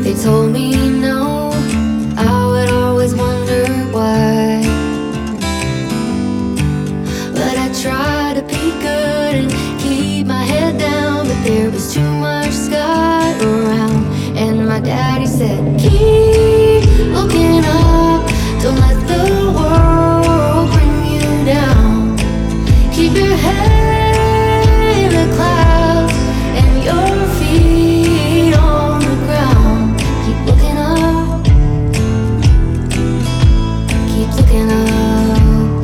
They told me no, I would always wonder why. But I tried to be good and keep my head down, but there was too much sky around. And my daddy said, keep looking up, don't let the world bring you down. Keep your head in the clouds and your feet on the ground. Keep looking up, keep looking up.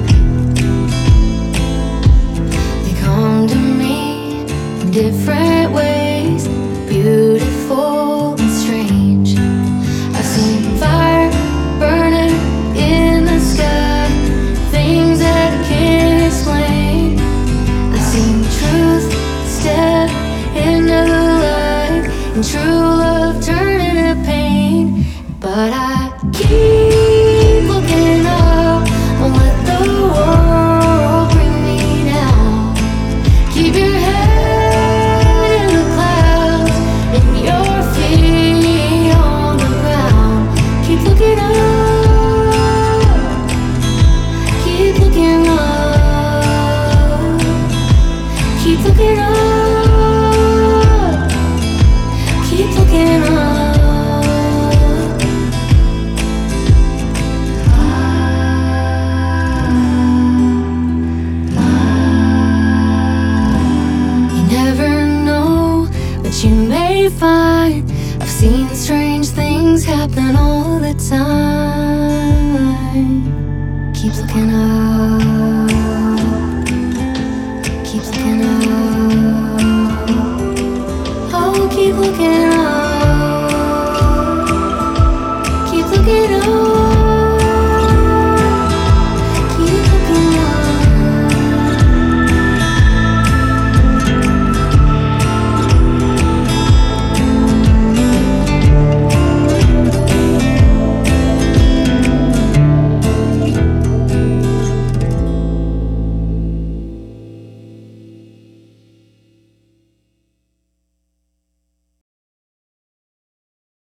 They come to me in different ways, beautiful and strange. I've seen fire burning in the sky, things that I can't explain. I've seen truth step into the light, and true love turn into pain. But I keep looking up, won't let the world bring me down. Keep your head in the clouds and your feet on the ground. Keep looking up, keep looking up, keep looking up, keep looking up. You never know what you may find. I've seen strange things happen all the time. Keep looking up, keep looking up.